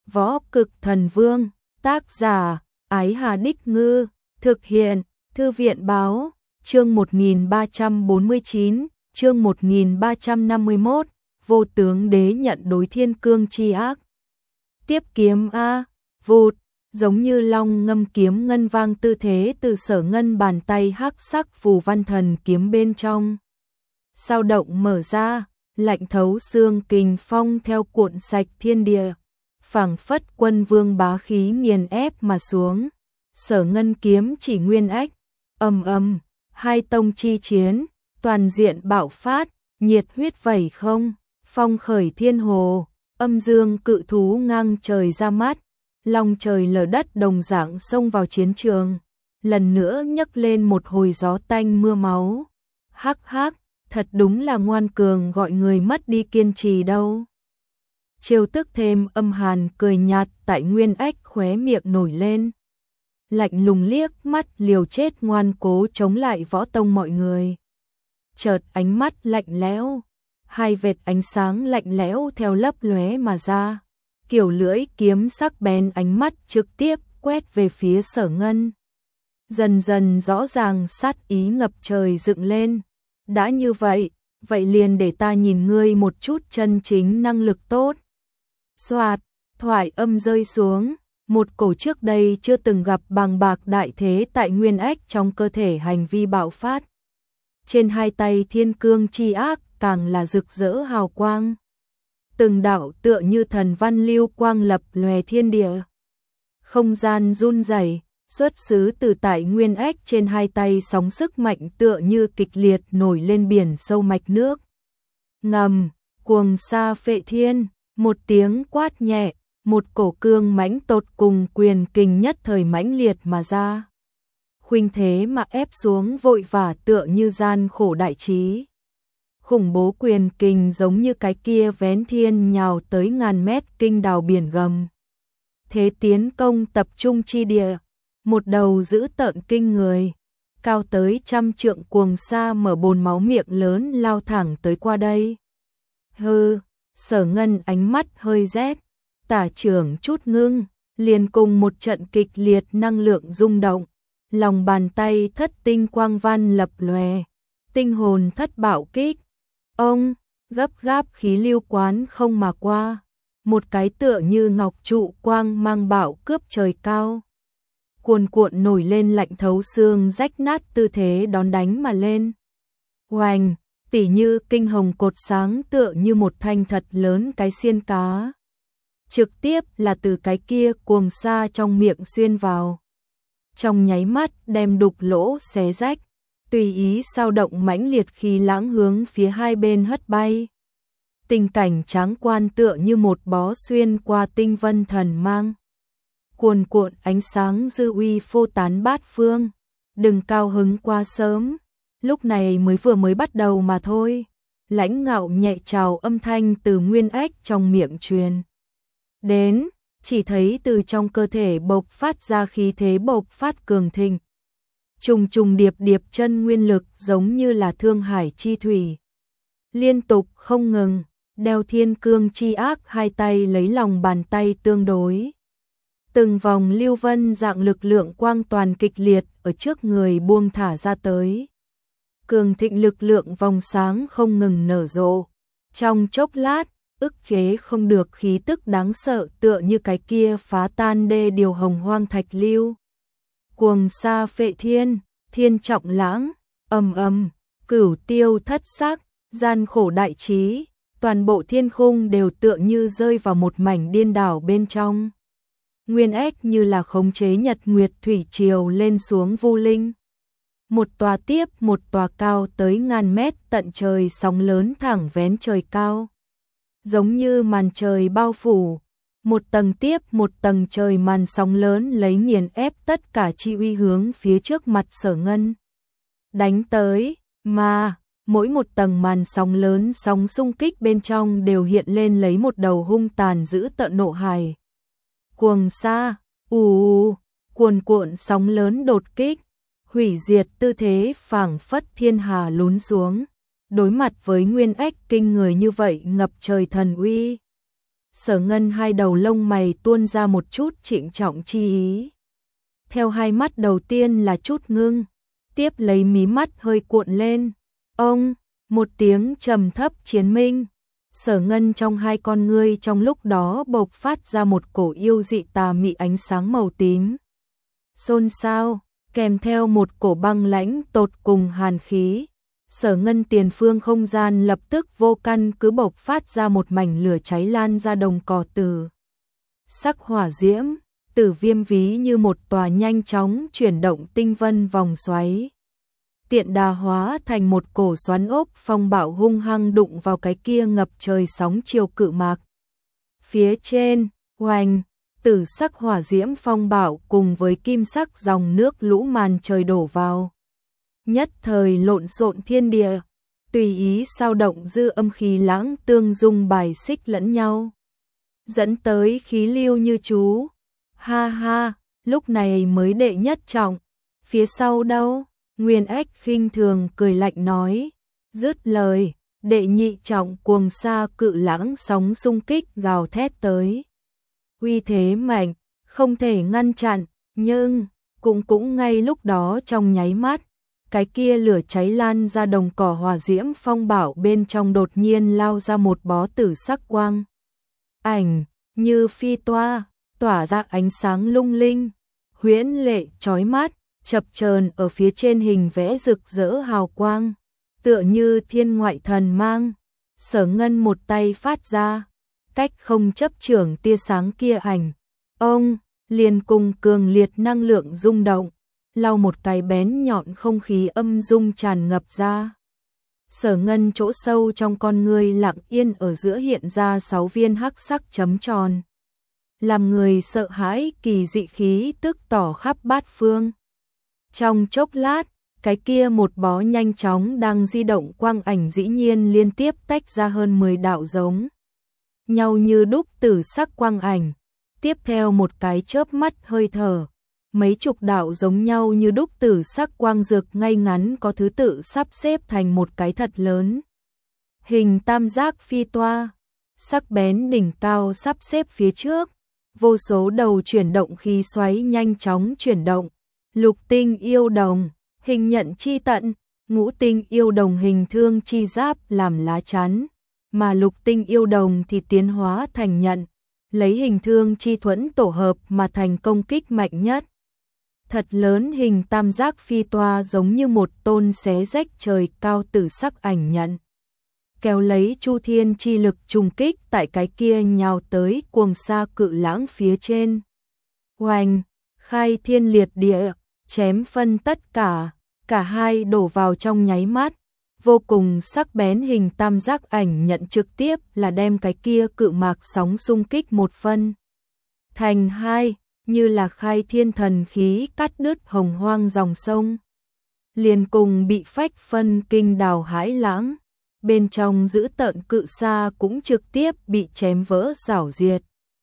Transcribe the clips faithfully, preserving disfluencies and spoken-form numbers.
Võ Cực Thần Vương, tác giả, Ái Hà Đích Ngư, thực hiện, Thư viện Báo, chương một nghìn ba trăm bốn mươi chín, chương một nghìn ba trăm năm mươi mốt, Vô Tướng Đế nhận đối thiên cương chi ác. Tiếp kiếm A, vụt, giống như long ngâm kiếm ngân vang tư thế từ Sở Ngân bàn tay hắc sắc phù văn thần kiếm bên trong. Sao động mở ra, lạnh thấu xương kình phong theo cuộn sạch thiên địa, phảng phất quân vương bá khí nghiền ép mà xuống. Sở Ngân kiếm chỉ nguyên ách, ầm ầm, hai tông chi chiến, toàn diện bạo phát, nhiệt huyết vẩy không, phong khởi thiên hồ, âm dương cự thú ngang trời ra mắt, long trời lở đất đồng dạng xông vào chiến trường, lần nữa nhấc lên một hồi gió tanh mưa máu. Hắc hắc, thật đúng là ngoan cường gọi người mất đi kiên trì đâu. Chiêu tức thêm âm hàn cười nhạt tại nguyên ách khóe miệng nổi lên. Lạnh lùng liếc mắt liều chết ngoan cố chống lại võ tông mọi người. Chợt ánh mắt lạnh lẽo, hai vệt ánh sáng lạnh lẽo theo lấp lóe mà ra. Kiểu lưỡi kiếm sắc bén ánh mắt trực tiếp quét về phía Sở Ngân. Dần dần rõ ràng sát ý ngập trời dựng lên. Đã như vậy, vậy liền để ta nhìn ngươi một chút chân chính năng lực tốt. Xoạt, thoại âm rơi xuống, một cổ trước đây chưa từng gặp bàng bạc đại thế tại nguyên ách trong cơ thể hành vi bạo phát. Trên hai tay thiên cương chi ác càng là rực rỡ hào quang. Từng đạo tựa như thần văn lưu quang lập lòe thiên địa. Không gian run rẩy, xuất xứ từ tại nguyên ách trên hai tay sóng sức mạnh tựa như kịch liệt nổi lên biển sâu mạch nước. Ngầm, cuồng sa phệ thiên, một tiếng quát nhẹ, một cổ cương mãnh tột cùng quyền kình nhất thời mãnh liệt mà ra. Khuynh thế mà ép xuống vội vã tựa như gian khổ đại trí. Khủng bố quyền kình giống như cái kia vén thiên nhào tới ngàn mét kinh đào biển gầm. Thế tiến công tập trung chi địa, một đầu giữ tợn kinh người, cao tới trăm trượng cuồng sa mở bồn máu miệng lớn lao thẳng tới qua đây. Hừ, Sở Ngân ánh mắt hơi rét, tả trưởng chút ngưng, liền cùng một trận kịch liệt năng lượng rung động, lòng bàn tay thất tinh quang văn lập lòe, tinh hồn thất bạo kích. Ông, gấp gáp khí lưu quán không mà qua, một cái tựa như ngọc trụ quang mang bạo cướp trời cao. Cuồn cuộn nổi lên lạnh thấu xương rách nát tư thế đón đánh mà lên. Oành, tỉ như kinh hồng cột sáng tựa như một thanh thật lớn cái xiên cá. Trực tiếp là từ cái kia cuồng sa trong miệng xuyên vào. Trong nháy mắt đem đục lỗ xé rách, tùy ý sao động mãnh liệt khi lãng hướng phía hai bên hất bay. Tình cảnh tráng quan tựa như một bó xuyên qua tinh vân thần mang. Cuồn cuộn ánh sáng dư uy phô tán bát phương, đừng cao hứng quá sớm, lúc này mới vừa mới bắt đầu mà thôi. Lãnh ngạo nhẹ chào âm thanh từ nguyên ách trong miệng truyền đến, chỉ thấy từ trong cơ thể bộc phát ra khí thế bộc phát cường thịnh. Trùng trùng điệp điệp chân nguyên lực giống như là thương hải chi thủy, liên tục không ngừng, đeo thiên cương chi ác hai tay lấy lòng bàn tay tương đối. Từng vòng lưu vân dạng lực lượng quang toàn kịch liệt ở trước người buông thả ra tới. Cường thịnh lực lượng vòng sáng không ngừng nở rộ. Trong chốc lát, ức chế không được khí tức đáng sợ tựa như cái kia phá tan đê điều hồng hoang thạch lưu. Cuồng sa phệ thiên, thiên trọng lãng, ầm ầm, cửu tiêu thất sắc, gian khổ đại trí, toàn bộ thiên khung đều tựa như rơi vào một mảnh điên đảo bên trong. Nguyên ách như là khống chế nhật nguyệt thủy triều lên xuống vu linh. Một tòa tiếp một tòa cao tới ngàn mét tận trời sóng lớn thẳng vén trời cao. Giống như màn trời bao phủ, một tầng tiếp một tầng trời màn sóng lớn lấy nghiền ép tất cả chi uy hướng phía trước mặt Sở Ngân. Đánh tới, mà, mỗi một tầng màn sóng lớn sóng xung kích bên trong đều hiện lên lấy một đầu hung tàn dữ tợn nộ hài. Cuồng sa, ù ù, cuồn cuộn sóng lớn đột kích, hủy diệt tư thế phảng phất thiên hà lún xuống. Đối mặt với nguyên ách kinh người như vậy ngập trời thần uy, Sở Ngân hai đầu lông mày tuôn ra một chút trịnh trọng chi ý. Theo hai mắt đầu tiên là chút ngưng, tiếp lấy mí mắt hơi cuộn lên. Ông, một tiếng trầm thấp chiến minh. Sở Ngân trong hai con ngươi trong lúc đó bộc phát ra một cổ yêu dị tà mị ánh sáng màu tím. Xôn xao, kèm theo một cổ băng lãnh tột cùng hàn khí. Sở Ngân tiền phương không gian lập tức vô căn cứ bộc phát ra một mảnh lửa cháy lan ra đồng cỏ từ. Sắc hỏa diễm, tử viêm ví như một tòa nhanh chóng chuyển động tinh vân vòng xoáy. Tiện đà hóa thành một cổ xoắn ốc phong bạo hung hăng đụng vào cái kia ngập trời sóng chiều cự mạc. Phía trên, oanh, tử sắc hỏa diễm phong bạo cùng với kim sắc dòng nước lũ màn trời đổ vào. Nhất thời lộn xộn thiên địa, tùy ý sao động dư âm khí lãng tương dung bài xích lẫn nhau. Dẫn tới khí lưu như chú. Ha ha, lúc này mới đệ nhất trọng. Phía sau đâu? Nguyên Ách khinh thường cười lạnh nói. Dứt lời, đệ nhị trọng cuồng sa cự lãng sóng xung kích gào thét tới. Uy thế mạnh, không thể ngăn chặn, nhưng cũng cũng ngay lúc đó trong nháy mắt, cái kia lửa cháy lan ra đồng cỏ hỏa diễm phong bạo bên trong đột nhiên lao ra một bó tử sắc quang. Ảnh, như phi toa, tỏa ra ánh sáng lung linh, huyễn lệ chói mắt, chập chờn ở phía trên hình vẽ rực rỡ hào quang, tựa như thiên ngoại thần mang. Sở Ngân một tay phát ra, cách không chấp trưởng tia sáng kia ảnh. Ông, liền cùng cường liệt năng lượng rung động, lau một cái bén nhọn không khí âm dung tràn ngập ra. Sở Ngân chỗ sâu trong con người lặng yên ở giữa hiện ra sáu viên hắc sắc chấm tròn. Làm người sợ hãi kỳ dị khí tức tỏ khắp bát phương. Trong chốc lát, cái kia một bó nhanh chóng đang di động quang ảnh dĩ nhiên liên tiếp tách ra hơn mười đạo giống nhau như đúc tử sắc quang ảnh. Tiếp theo một cái chớp mắt hơi thở, mấy chục đạo giống nhau như đúc tử sắc quang dược ngay ngắn có thứ tự sắp xếp thành một cái thật lớn. Hình tam giác phi toa, sắc bén đỉnh cao sắp xếp phía trước, vô số đầu chuyển động khí xoáy nhanh chóng chuyển động. Lục tinh yêu đồng, hình nhận chi tận, ngũ tinh yêu đồng hình thương chi giáp làm lá chắn, mà lục tinh yêu đồng thì tiến hóa thành nhận, lấy hình thương chi thuẫn tổ hợp mà thành công kích mạnh nhất. Thật lớn hình tam giác phi toa giống như một tôn xé rách trời cao tử sắc ảnh nhận. Kéo lấy chu thiên chi lực trùng kích tại cái kia nhào tới cuồng sa cự lãng phía trên. Oanh, khai thiên liệt địa, chém phân tất cả, cả hai đổ vào trong nháy mắt. Vô cùng sắc bén hình tam giác ảnh nhận trực tiếp là đem cái kia cự mạc sóng xung kích một phân thành hai, như là khai thiên thần khí cắt đứt hồng hoang dòng sông. Liền cùng bị phách phân kinh đào hãi lãng, bên trong giữ tợn cự sa cũng trực tiếp bị chém vỡ rảo diệt.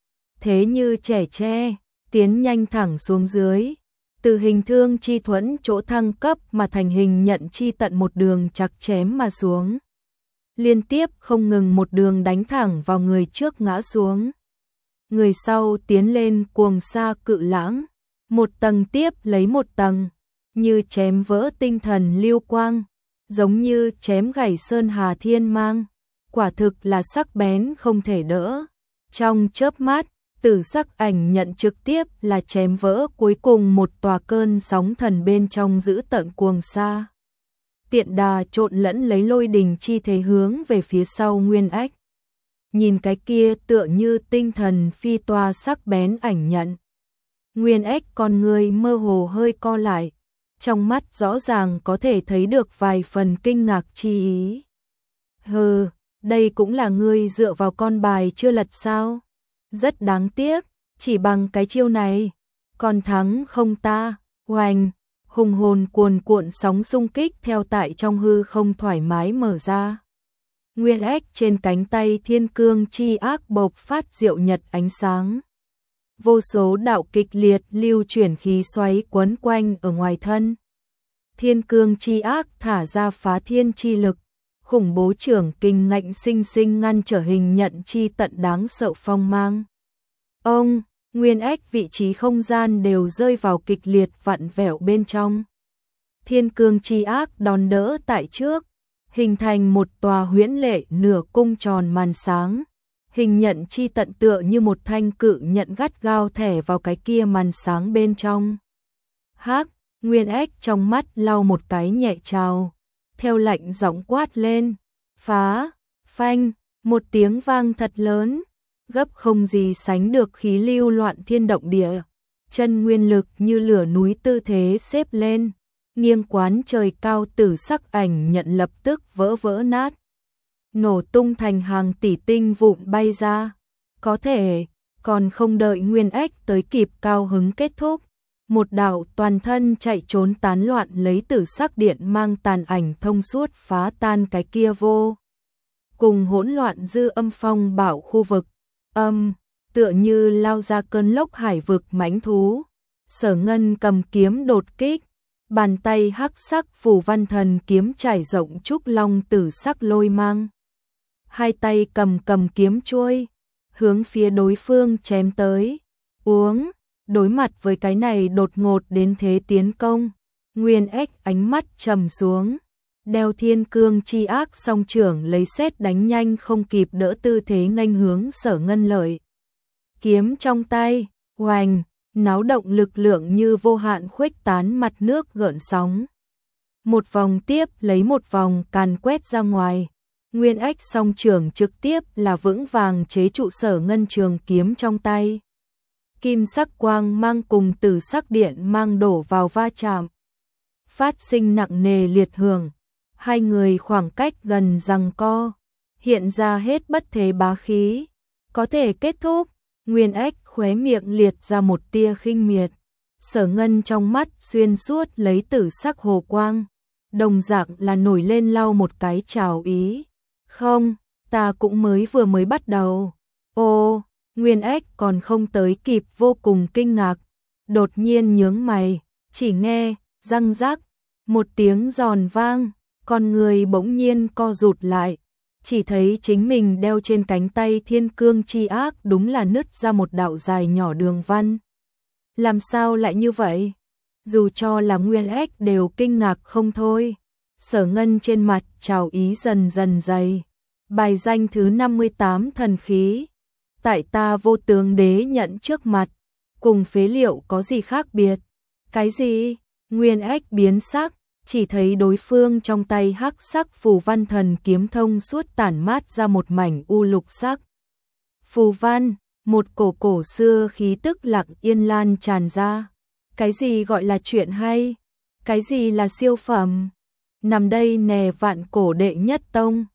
Thế như trẻ tre, tiến nhanh thẳng xuống dưới. Từ hình thương chi thuẫn chỗ thăng cấp mà thành hình nhận chi tận một đường chặt chém mà xuống. Liên tiếp không ngừng một đường đánh thẳng vào người trước ngã xuống. Người sau tiến lên cuồng sa cự lãng, một tầng tiếp lấy một tầng, như chém vỡ tinh thần lưu quang, giống như chém gãy sơn hà thiên mang, quả thực là sắc bén không thể đỡ. Trong chớp mắt, tử sắc ảnh nhận trực tiếp là chém vỡ cuối cùng một tòa cơn sóng thần bên trong giữ tận cuồng sa. Tiện đà trộn lẫn lấy lôi đình chi thế hướng về phía sau Nguyên Ách. Nhìn cái kia tựa như tinh thần phi toa sắc bén ảnh nhận. Nguyên Ách con người mơ hồ hơi co lại, trong mắt rõ ràng có thể thấy được vài phần kinh ngạc chi ý. Hừ, đây cũng là ngươi dựa vào con bài chưa lật sao? Rất đáng tiếc, chỉ bằng cái chiêu này, còn thắng không ta. Oanh, hùng hồn cuồn cuộn sóng xung kích theo tại trong hư không thoải mái mở ra. Nguyên Ách trên cánh tay thiên cương chi ác bộc phát diệu nhật ánh sáng. Vô số đạo kịch liệt lưu chuyển khí xoáy quấn quanh ở ngoài thân. Thiên cương chi ác thả ra phá thiên chi lực, khủng bố trưởng kình ngạnh sinh sinh ngăn trở hình nhận chi tận đáng sợ phong mang. Ông, nguyên ách vị trí không gian đều rơi vào kịch liệt vặn vẹo bên trong. Thiên cương chi ác đòn đỡ tại trước, hình thành một tòa huyễn lệ nửa cung tròn màn sáng. Hình nhận chi tận tựa như một thanh cự nhận gắt gao thẻ vào cái kia màn sáng bên trong. Hắc, nguyên ách trong mắt lau một cái nhẹ trào, theo lạnh giọng quát lên, phá, phanh, một tiếng vang thật lớn, gấp không gì sánh được khí lưu loạn thiên động địa, chân nguyên lực như lửa núi tư thế xếp lên, nghiêng quán trời cao tử sắc ảnh nhận lập tức vỡ vỡ nát, nổ tung thành hàng tỷ tinh vụn bay ra. Có thể, còn không đợi nguyên ách tới kịp cao hứng kết thúc, một đạo toàn thân chạy trốn tán loạn lấy tử sắc điện mang tàn ảnh thông suốt phá tan cái kia vô cùng hỗn loạn dư âm phong bảo khu vực. Âm, tựa như lao ra cơn lốc hải vực mãnh thú. Sở Ngân cầm kiếm đột kích, bàn tay hắc sắc phù văn thần kiếm trải rộng trúc long tử sắc lôi mang. Hai tay cầm cầm kiếm chuôi, hướng phía đối phương chém tới. Uống, đối mặt với cái này đột ngột đến thế tiến công, nguyên ách ánh mắt trầm xuống, đeo thiên cương chi ác song trưởng lấy sét đánh nhanh không kịp đỡ tư thế nghênh hướng Sở Ngân lợi. Kiếm trong tay, oành, náo động lực lượng như vô hạn khuếch tán mặt nước gợn sóng. Một vòng tiếp lấy một vòng càn quét ra ngoài, nguyên ách song trưởng trực tiếp là vững vàng chế trụ Sở Ngân trường kiếm trong tay. Kim sắc quang mang cùng tử sắc điện mang đổ vào va chạm, phát sinh nặng nề liệt hưởng. Hai người khoảng cách gần giằng co, hiện ra hết bất thế bá khí. Có thể kết thúc, nguyên ách khóe miệng liệt ra một tia khinh miệt. Sở Ngân trong mắt xuyên suốt lấy tử sắc hồ quang, đồng dạng là nổi lên lau một cái chào ý. Không, ta cũng mới vừa mới bắt đầu. Ô, nguyên ách còn không tới kịp vô cùng kinh ngạc, đột nhiên nhướng mày, chỉ nghe, răng rắc, một tiếng giòn vang, con người bỗng nhiên co rụt lại, chỉ thấy chính mình đeo trên cánh tay thiên cương chi ác đúng là nứt ra một đạo dài nhỏ đường văn. Làm sao lại như vậy? Dù cho là nguyên ách đều kinh ngạc không thôi. Sở Ngân trên mặt trào ý dần dần dày. Bài danh thứ năm mươi tám thần khí. Tại ta vô tướng đế nhận trước mặt, cùng phế liệu có gì khác biệt? Cái gì? Nguyên ách biến sắc, chỉ thấy đối phương trong tay hắc sắc phù văn thần kiếm thông suốt tản mát ra một mảnh u lục sắc. Phù văn, một cổ cổ xưa khí tức lặng yên lan tràn ra. Cái gì gọi là chuyện hay? Cái gì là siêu phẩm? Nằm đây nè vạn cổ đệ nhất tông,